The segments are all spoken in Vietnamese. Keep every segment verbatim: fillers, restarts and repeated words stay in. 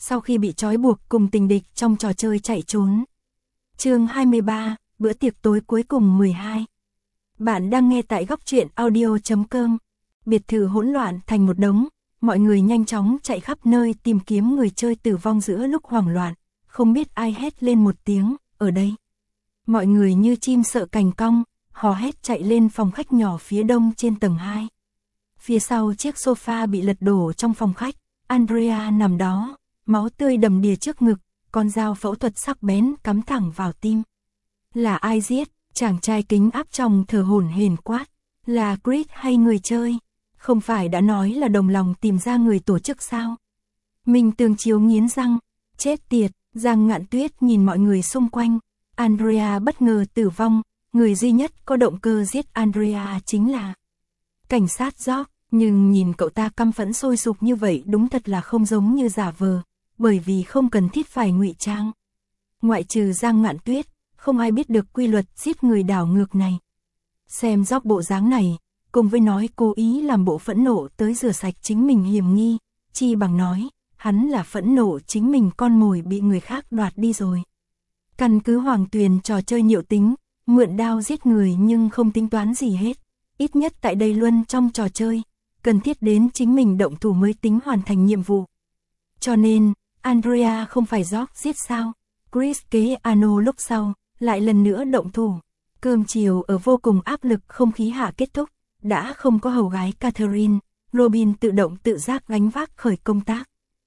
sau khi bị trói buộc cùng tình địch trong trò chơi chạy trốn. Chương hai mươi ba, bữa tiệc tối cuối cùng mười hai. Bạn đang nghe tại góc truyện audio chấm com. Biệt thự hỗn loạn thành một đống, mọi người nhanh chóng chạy khắp nơi tìm kiếm người chơi tử vong giữa lúc hoảng loạn, không biết ai hét lên một tiếng, ở đây. Mọi người như chim sợ cành cong, hò hét chạy lên phòng khách nhỏ phía đông trên tầng hai. Phía sau chiếc sofa bị lật đổ trong phòng khách, Andrea nằm đó, máu tươi đầm đìa trước ngực, con dao phẫu thuật sắc bén cắm thẳng vào tim. Là ai giết? Chàng trai kính áp trong thở hổn hển quát. Là Chris hay người chơi? Không phải đã nói là đồng lòng tìm ra người tổ chức sao? Mình Tường Chiếu nghiến răng. Chết tiệt, Giang Ngạn Tuyết nhìn mọi người xung quanh. Andrea bất ngờ tử vong, người duy nhất có động cơ giết Andrea chính là cảnh sát George, nhưng nhìn cậu ta căm phẫn sôi sục như vậy đúng thật là không giống như giả vờ, bởi vì không cần thiết phải ngụy trang. Ngoại trừ Giang Ngạn Tuyết, không ai biết được quy luật giết người đảo ngược này. Xem George bộ dáng này, cùng với nói cố ý làm bộ phẫn nộ tới rửa sạch chính mình hiểm nghi, chi bằng nói, hắn là phẫn nộ chính mình con mồi bị người khác đoạt đi rồi. Căn cứ Hoàng Tuyền trò chơi nhiệu tính, mượn đao giết người nhưng không tính toán gì hết, ít nhất tại đây luôn trong trò chơi, cần thiết đến chính mình động thủ mới tính hoàn thành nhiệm vụ. Cho nên, Andrea không phải George giết sao? Chris kế Ano lúc sau, lại lần nữa động thủ. Cơm chiều ở vô cùng áp lực không khí hạ kết thúc, đã không có hầu gái Catherine, Robin tự động tự giác gánh vác khởi công tác.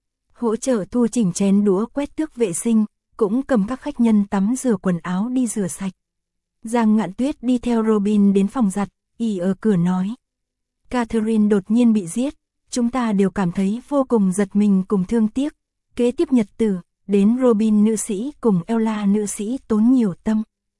Hỗ trợ thu chỉnh chén đũa quét tước vệ sinh, cũng cầm các khách nhân tắm rửa quần áo đi rửa sạch. Giang Ngạn Tuyết đi theo Robin đến phòng giặt, ỉ ở cửa nói. Catherine đột nhiên bị giết, chúng ta đều cảm thấy vô cùng giật mình cùng thương tiếc. Kế tiếp nhật tử, đến Robin nữ sĩ cùng Ella nữ sĩ tốn nhiều tâm.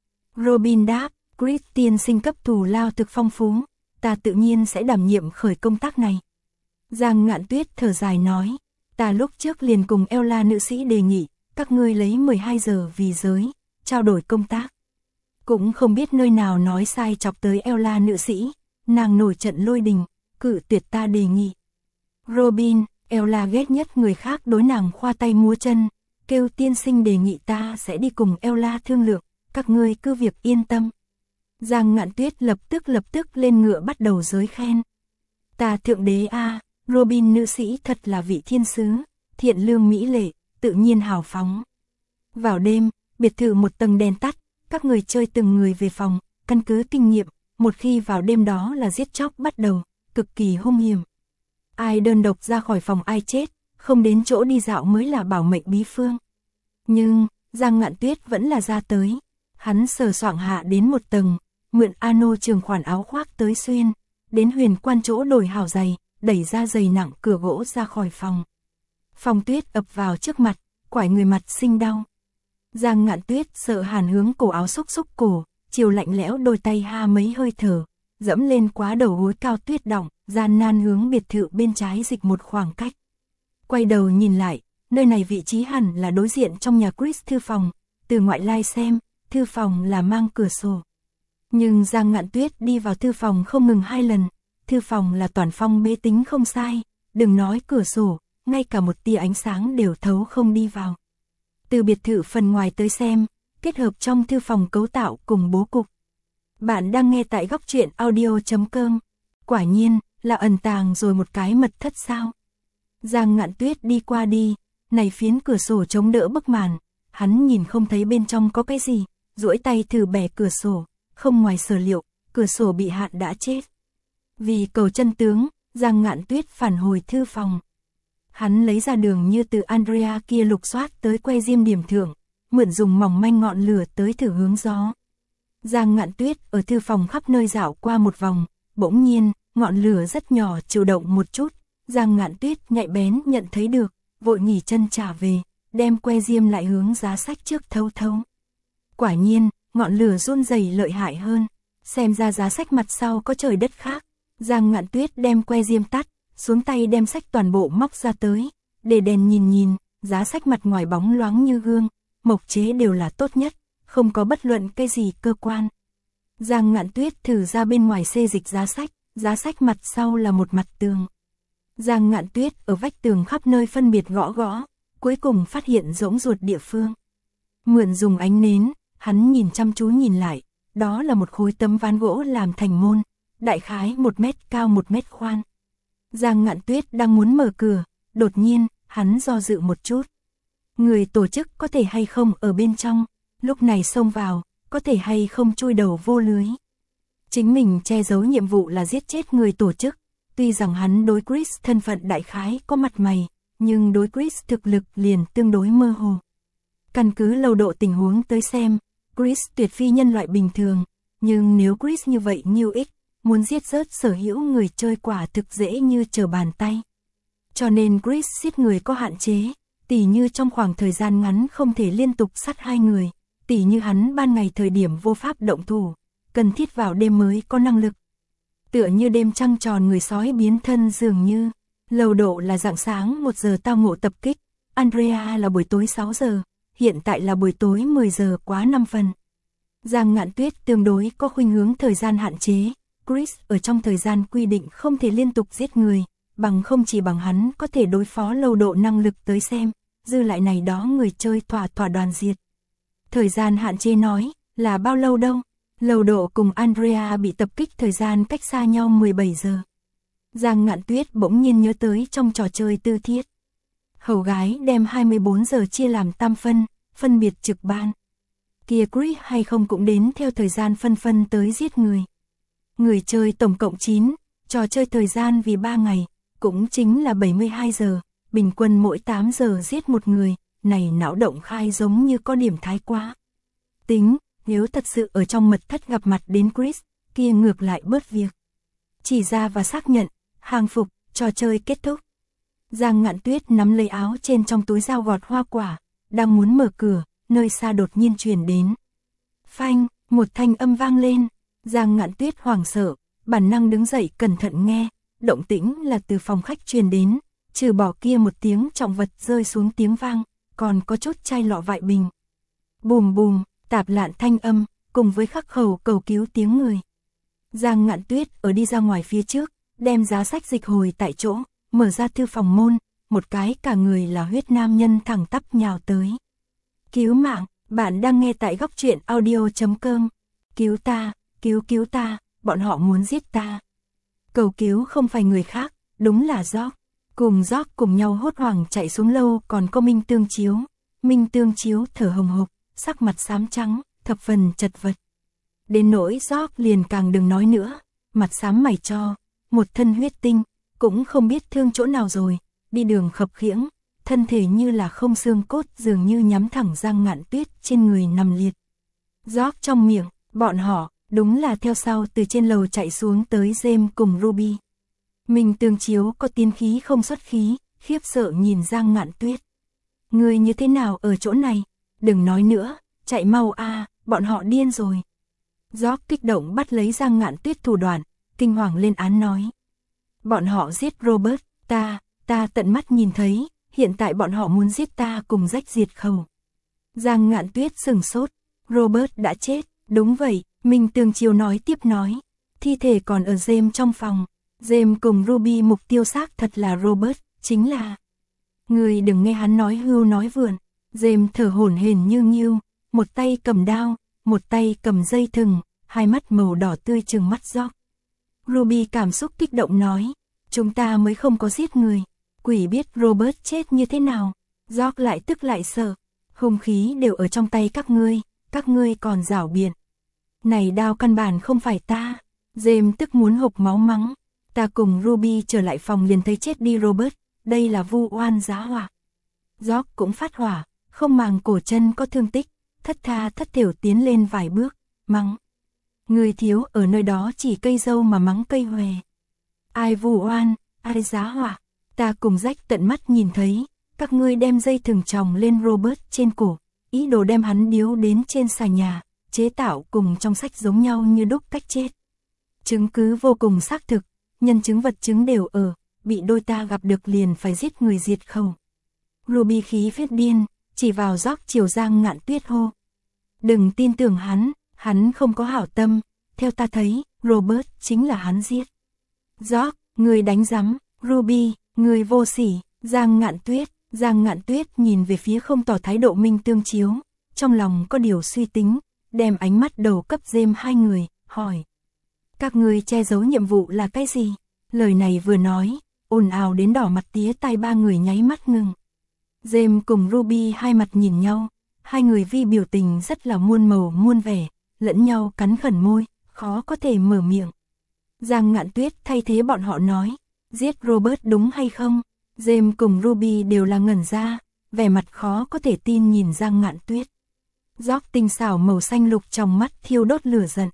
Robin đáp, Chris tiên sinh cấp thù lao thực phong phú, ta tự nhiên sẽ đảm nhiệm khởi công tác này. Giang Ngạn Tuyết thở dài nói, ta lúc trước liền cùng Ella nữ sĩ đề nghị, các ngươi lấy mười hai giờ vì giới, trao đổi công tác. Cũng không biết nơi nào nói sai chọc tới Ella nữ sĩ, nàng nổi trận lôi đình, cự tuyệt ta đề nghị. Robin, Ella ghét nhất người khác đối nàng khoa tay múa chân, kêu tiên sinh đề nghị ta sẽ đi cùng Ella thương lượng, các ngươi cứ việc yên tâm. Giang Ngạn Tuyết lập tức lập tức lên ngựa bắt đầu giới khen. Ta thượng đế a, Robin nữ sĩ thật là vị thiên sứ, thiện lương mỹ lệ, tự nhiên hào phóng. Vào đêm, biệt thự một tầng đèn tắt, các người chơi từng người về phòng, căn cứ kinh nghiệm, một khi vào đêm đó là giết chóc bắt đầu, cực kỳ hung hiểm. Ai đơn độc ra khỏi phòng ai chết, không đến chỗ đi dạo mới là bảo mệnh bí phương. Nhưng, Giang Ngạn Tuyết vẫn là ra tới. Hắn sờ soạng hạ đến một tầng, mượn Ano trường khoản áo khoác tới xuyên, đến huyền quan chỗ đổi hảo giày, đẩy ra giày nặng cửa gỗ ra khỏi phòng. Phong Tuyết ập vào trước mặt, quải người mặt sinh đau. Giang Ngạn Tuyết sợ hàn hướng cổ áo xúc xúc cổ, chiều lạnh lẽo đôi tay ha mấy hơi thở, dẫm lên quá đầu gối cao tuyết đọng, gian nan hướng biệt thự bên trái dịch một khoảng cách. Quay đầu nhìn lại, nơi này vị trí hẳn là đối diện trong nhà Chris thư phòng, từ ngoại lai xem, thư phòng là mang cửa sổ. Nhưng Giang Ngạn Tuyết đi vào thư phòng không ngừng hai lần, thư phòng là toàn phong bế tính không sai, đừng nói cửa sổ, ngay cả một tia ánh sáng đều thấu không đi vào. Từ biệt thự phần ngoài tới xem, kết hợp trong thư phòng cấu tạo cùng bố cục. Bạn đang nghe tại góc truyện audio chấm com. Quả nhiên, là ẩn tàng rồi một cái mật thất sao. Giang Ngạn Tuyết đi qua đi, này phiến cửa sổ chống đỡ bức màn, hắn nhìn không thấy bên trong có cái gì, duỗi tay thử bẻ cửa sổ, không ngoài sở liệu, cửa sổ bị hạn đã chết. Vì cầu chân tướng, Giang Ngạn Tuyết phản hồi thư phòng. Hắn lấy ra đường như từ Andrea kia lục soát tới que diêm điểm thưởng, mượn dùng mỏng manh ngọn lửa tới thử hướng gió. Giang Ngạn Tuyết ở thư phòng khắp nơi dạo qua một vòng, bỗng nhiên, ngọn lửa rất nhỏ chịu động một chút, Giang Ngạn Tuyết nhạy bén nhận thấy được, vội nghỉ chân trả về, đem que diêm lại hướng giá sách trước thâu thâu. Quả nhiên, ngọn lửa run rẩy lợi hại hơn, xem ra giá sách mặt sau có trời đất khác. Giang Ngạn Tuyết đem que diêm tắt, xuống tay đem sách toàn bộ móc ra tới, để đèn nhìn nhìn, giá sách mặt ngoài bóng loáng như gương, mộc chế đều là tốt nhất, không có bất luận cái gì cơ quan. Giang Ngạn Tuyết thử ra bên ngoài xê dịch giá sách, giá sách mặt sau là một mặt tường. Giang Ngạn Tuyết ở vách tường khắp nơi phân biệt gõ gõ, cuối cùng phát hiện rỗng ruột địa phương. Mượn dùng ánh nến, hắn nhìn chăm chú nhìn lại, đó là một khối tấm ván gỗ làm thành môn, đại khái một mét cao một mét khoan. Giang Ngạn Tuyết đang muốn mở cửa, đột nhiên, hắn do dự một chút. Người tổ chức có thể hay không ở bên trong, lúc này xông vào, có thể hay không chui đầu vô lưới. Chính mình che giấu nhiệm vụ là giết chết người tổ chức, tuy rằng hắn đối Chris thân phận đại khái có mặt mày, nhưng đối Chris thực lực liền tương đối mơ hồ. Căn cứ lâu độ tình huống tới xem, Chris tuyệt phi nhân loại bình thường, nhưng nếu Chris như vậy như ích, muốn giết rớt sở hữu người chơi quả thực dễ như trở bàn tay. Cho nên Chris giết người có hạn chế, tỉ như trong khoảng thời gian ngắn không thể liên tục sát hai người, tỉ như hắn ban ngày thời điểm vô pháp động thủ, cần thiết vào đêm mới có năng lực. Tựa như đêm trăng tròn người sói biến thân dường như, lâu độ là rạng sáng một giờ tao ngộ tập kích, Andrea là buổi tối sáu giờ, hiện tại là buổi tối mười giờ quá năm phần. Giang Ngạn Tuyết tương đối có khuynh hướng thời gian hạn chế, Chris ở trong thời gian quy định không thể liên tục giết người, bằng không chỉ bằng hắn có thể đối phó lâu độ năng lực tới xem, dư lại này đó người chơi thỏa thỏa đoàn diệt. Thời gian hạn chế nói, là bao lâu đâu? Lâu độ cùng Andrea bị tập kích thời gian cách xa nhau mười bảy giờ. Giang Ngạn Tuyết bỗng nhiên nhớ tới trong trò chơi tư thiết. Hầu gái đem hai mươi bốn giờ chia làm tam phân, phân biệt trực ban. Kia Chris hay không cũng đến theo thời gian phân phân tới giết người. Người chơi tổng cộng chín, trò chơi thời gian vì ba ngày, cũng chính là bảy mươi hai giờ, bình quân mỗi tám giờ giết một người, này não động khai giống như có điểm thái quá. Tính, nếu thật sự ở trong mật thất gặp mặt đến Chris, kia ngược lại bớt việc. Chỉ ra và xác nhận, hàng phục, trò chơi kết thúc. Giang Ngạn Tuyết nắm lấy áo trên trong túi dao gọt hoa quả, đang muốn mở cửa, nơi xa đột nhiên truyền đến. Phanh, một thanh âm vang lên, Giang Ngạn Tuyết hoảng sợ, bản năng đứng dậy cẩn thận nghe, động tĩnh là từ phòng khách truyền đến, trừ bỏ kia một tiếng trọng vật rơi xuống tiếng vang, còn có chút chai lọ vại bình. Bùm bùm, tạp lạn thanh âm, cùng với khắc khẩu cầu cứu tiếng người. Giang Ngạn Tuyết ở đi ra ngoài phía trước, đem giá sách dịch hồi tại chỗ, mở ra thư phòng môn, một cái cả người là huyết nam nhân thẳng tắp nhào tới. Cứu mạng, bạn đang nghe tại góc truyện audio chấm com. Cứu ta, cứu cứu ta, bọn họ muốn giết ta. Cầu cứu không phải người khác, đúng là George. Cùng George cùng nhau hốt hoảng chạy xuống lâu còn có Minh Tương Chiếu. Minh Tương Chiếu thở hồng hộc, sắc mặt xám trắng, thập phần chật vật. Đến nỗi George liền càng đừng nói nữa, mặt xám mày cho, một thân huyết tinh, cũng không biết thương chỗ nào rồi, đi đường khập khiễng, thân thể như là không xương cốt dường như nhắm thẳng Giang Ngạn Tuyết trên người nằm liệt. George trong miệng, bọn họ, đúng là theo sau từ trên lầu chạy xuống tới James cùng Ruby. Minh Tương Chiếu có tiên khí không xuất khí, khiếp sợ nhìn Giang Ngạn Tuyết. Người như thế nào ở chỗ này? Đừng nói nữa, chạy mau a, bọn họ điên rồi. George kích động bắt lấy Giang Ngạn Tuyết thủ đoạn, kinh hoàng lên án nói. Bọn họ giết Robert, ta, ta tận mắt nhìn thấy, hiện tại bọn họ muốn giết ta cùng rách diệt khẩu. Giang Ngạn Tuyết sừng sốt, Robert đã chết, đúng vậy, Minh Tương Chiếu nói tiếp nói. Thi thể còn ở James trong phòng, James cùng Ruby mục tiêu xác thật là Robert, chính là. Người đừng nghe hắn nói hưu nói vượn, James thở hổn hển như nghiêu, một tay cầm đao, một tay cầm dây thừng, hai mắt màu đỏ tươi trừng mắt George. Ruby cảm xúc kích động nói, chúng ta mới không có giết người, quỷ biết Robert chết như thế nào. George lại tức lại sợ, hung khí đều ở trong tay các ngươi, các ngươi còn giảo biện. Này đao căn bản không phải ta. James tức muốn hộc máu mắng, ta cùng Ruby trở lại phòng liền thấy chết đi Robert, đây là vu oan giá họa. George cũng phát hỏa, không màng cổ chân có thương tích, thất tha thất thểu tiến lên vài bước, mắng. Người thiếu ở nơi đó chỉ cây dâu mà mắng cây hòe. Ai vu oan, ai giá họa, ta cùng rách tận mắt nhìn thấy, các ngươi đem dây thừng chồng lên Robert trên cổ, ý đồ đem hắn điếu đến trên xà nhà, chế tạo cùng trong sách giống nhau như đúc cách chết. Chứng cứ vô cùng xác thực, nhân chứng vật chứng đều ở, bị đôi ta gặp được liền phải giết người diệt khẩu. Ruby khí phết điên, chỉ vào George chiều Giang Ngạn Tuyết hô. Đừng tin tưởng hắn, hắn không có hảo tâm, theo ta thấy, Robert chính là hắn giết. George, người đánh rắm, Ruby, người vô sỉ, Giang Ngạn Tuyết, Giang Ngạn Tuyết nhìn về phía không tỏ thái độ Minh Tương Chiếu, trong lòng có điều suy tính, đem ánh mắt đầu cấp James hai người, hỏi. Các ngươi che giấu nhiệm vụ là cái gì? Lời này vừa nói, ồn ào đến đỏ mặt tía tai ba người nháy mắt ngừng. James cùng Ruby hai mặt nhìn nhau, hai người vi biểu tình rất là muôn màu muôn vẻ, lẫn nhau cắn khẩn môi, khó có thể mở miệng. Giang Ngạn Tuyết thay thế bọn họ nói, giết Robert đúng hay không? James cùng Ruby đều là ngẩn ra, vẻ mặt khó có thể tin nhìn Giang Ngạn Tuyết. Gióc tinh xảo màu xanh lục trong mắt thiêu đốt lửa giận.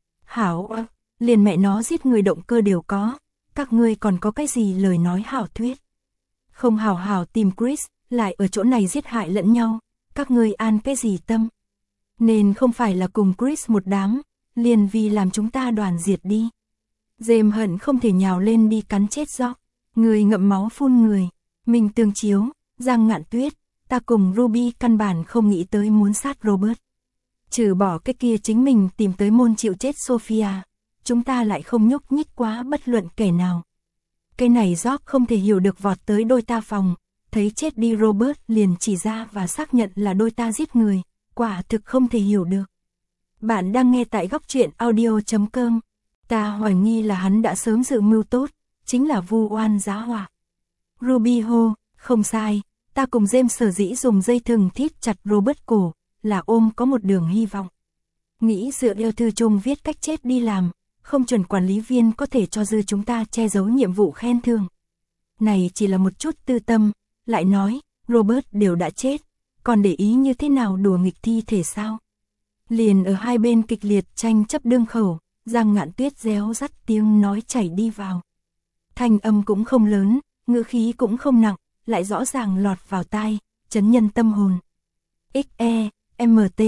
Hảo ơ, liền mẹ nó giết người động cơ đều có, các ngươi còn có cái gì lời nói hảo thuyết. Không hảo hảo tìm Chris, lại ở chỗ này giết hại lẫn nhau, các ngươi an cái gì tâm. Nên không phải là cùng Chris một đám, liền vì làm chúng ta đoàn diệt đi. James hận không thể nhào lên đi cắn chết Gióc, người ngậm máu phun người. Minh Tương Chiếu, Giang Ngạn Tuyết, ta cùng Ruby căn bản không nghĩ tới muốn sát Robert. Trừ bỏ cái kia chính mình tìm tới môn chịu chết Sophia, chúng ta lại không nhúc nhích quá bất luận kẻ nào. Cái này Gióc không thể hiểu được vọt tới đôi ta phòng, thấy chết đi Robert liền chỉ ra và xác nhận là đôi ta giết người, quả thực không thể hiểu được. Bạn đang nghe tại góc truyện audio chấm com. Ta hoài nghi là hắn đã sớm dự mưu tốt, chính là vu oan giá họa. Ruby hô, không sai, ta cùng James sở dĩ dùng dây thừng thít chặt Robert cổ, là ôm có một đường hy vọng. Nghĩ dựa theo thư chung viết cách chết đi làm, không chuẩn quản lý viên có thể cho dư chúng ta che giấu nhiệm vụ khen thưởng. Này chỉ là một chút tư tâm, lại nói, Robert đều đã chết, còn để ý như thế nào đùa nghịch thi thể sao? Liền ở hai bên kịch liệt tranh chấp đương khẩu, Giang Ngạn Tuyết réo rắt tiếng nói chảy đi vào. Thanh âm cũng không lớn, ngữ khí cũng không nặng, lại rõ ràng lọt vào tai, chấn nhân tâm hồn. X E, M T,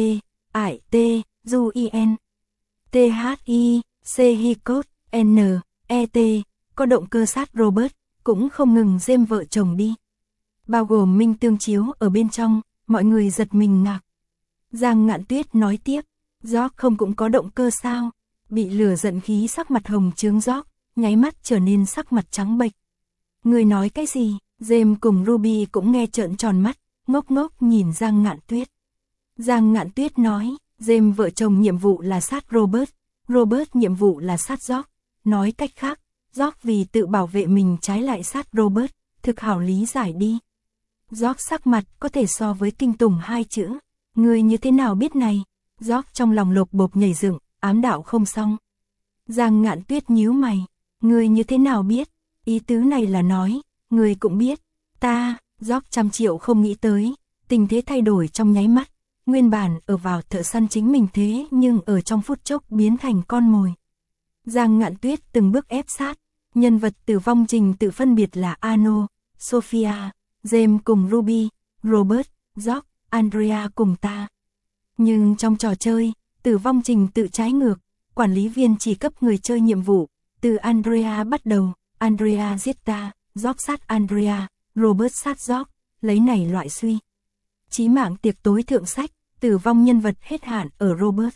I T, U I N, T H I, C H code, N, E T, có động cơ sát Robert, cũng không ngừng James vợ chồng đi. Bao gồm Minh Tương Chiếu ở bên trong, mọi người giật mình ngạc. Giang Ngạn Tuyết nói tiếp, Gióc không cũng có động cơ sao? Bị lửa giận khí sắc mặt hồng chướng Gióc, nháy mắt trở nên sắc mặt trắng bệch. Người nói cái gì? James cùng Ruby cũng nghe trợn tròn mắt, ngốc ngốc nhìn Giang Ngạn Tuyết. Giang Ngạn Tuyết nói, James vợ chồng nhiệm vụ là sát Robert, Robert nhiệm vụ là sát Gióc. Nói cách khác, Gióc vì tự bảo vệ mình trái lại sát Robert, thực hảo lý giải đi. Gióc sắc mặt có thể so với kinh tủng hai chữ. Người như thế nào biết này? Gióc trong lòng lột bột nhảy dựng, ám đạo không xong. Giang Ngạn Tuyết nhíu mày. Người như thế nào biết? Ý tứ này là nói, người cũng biết. Ta, Gióc trăm triệu không nghĩ tới. Tình thế thay đổi trong nháy mắt. Nguyên bản ở vào thợ săn chính mình thế nhưng ở trong phút chốc biến thành con mồi. Giang Ngạn Tuyết từng bước ép sát. Nhân vật tử vong trình tự phân biệt là Ano, Sophia, James cùng Ruby, Robert, Gióc, Andrea cùng ta. Nhưng trong trò chơi, tử vong trình tự trái ngược, quản lý viên chỉ cấp người chơi nhiệm vụ, từ Andrea bắt đầu, Andrea giết ta, Gióc sát Andrea, Robert sát Gióc, lấy này loại suy. Chí mạng tiệc tối thượng sách, tử vong nhân vật hết hạn ở Robert.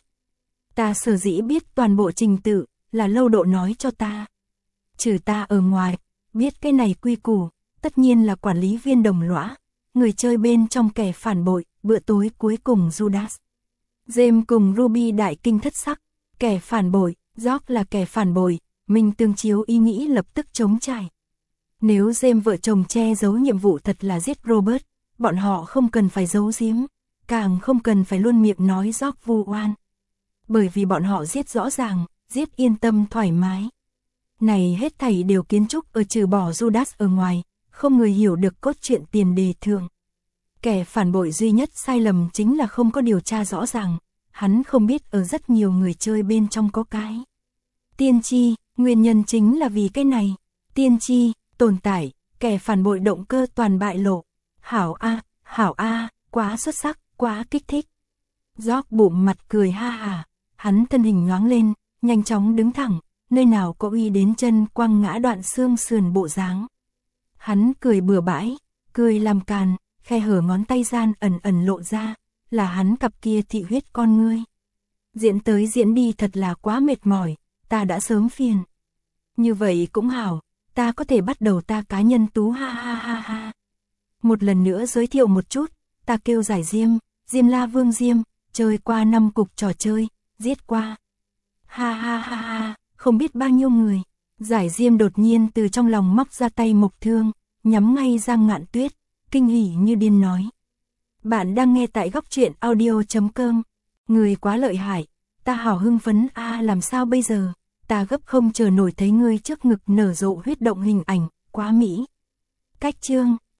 Ta sở dĩ biết toàn bộ trình tự, là Lâu Độ nói cho ta. Trừ ta ở ngoài, biết cái này quy củ, tất nhiên là quản lý viên đồng lõa, người chơi bên trong kẻ phản bội, bữa tối cuối cùng Judas. James cùng Ruby đại kinh thất sắc, kẻ phản bội, Gióc là kẻ phản bội, Minh Tương Chiếu ý nghĩ lập tức chống trải. Nếu James vợ chồng che giấu nhiệm vụ thật là giết Robert, bọn họ không cần phải giấu giếm, càng không cần phải luôn miệng nói Gióc vu oan. Bởi vì bọn họ giết rõ ràng, giết yên tâm thoải mái. Này hết thảy đều kiến trúc ở trừ bỏ Judas ở ngoài, không người hiểu được cốt truyện tiền đề thường. Kẻ phản bội duy nhất sai lầm chính là không có điều tra rõ ràng, hắn không biết ở rất nhiều người chơi bên trong có cái. Tiên tri, nguyên nhân chính là vì cái này. Tiên tri, tồn tại, kẻ phản bội động cơ toàn bại lộ. Hảo A, hảo A, quá xuất sắc, quá kích thích. Gióc bụng mặt cười ha hà, hắn thân hình nhoáng lên, nhanh chóng đứng thẳng, nơi nào có uy đến chân quăng ngã đoạn xương sườn bộ dáng. Hắn cười bừa bãi, cười làm càn, khe hở ngón tay gian ẩn ẩn lộ ra, là hắn cặp kia thị huyết con ngươi. Diễn tới diễn đi thật là quá mệt mỏi, ta đã sớm phiền. Như vậy cũng hảo, ta có thể bắt đầu ta cá nhân tú ha ha ha ha. Một lần nữa giới thiệu một chút, ta kêu Giải Diêm, Diêm La Vương Diêm, chơi qua năm cục trò chơi, giết qua. Ha ha ha ha, không biết bao nhiêu người. Giải Diêm đột nhiên từ trong lòng móc ra tay mộc thương, nhắm ngay Giang Ngạn Tuyết, kinh hỉ như điên nói. Bạn đang nghe tại góc truyện audio.com. Người quá lợi hại, ta hào hưng phấn a à, làm sao bây giờ, ta gấp không chờ nổi thấy ngươi trước ngực nở rộ huyết động hình ảnh, quá mỹ. Cách chương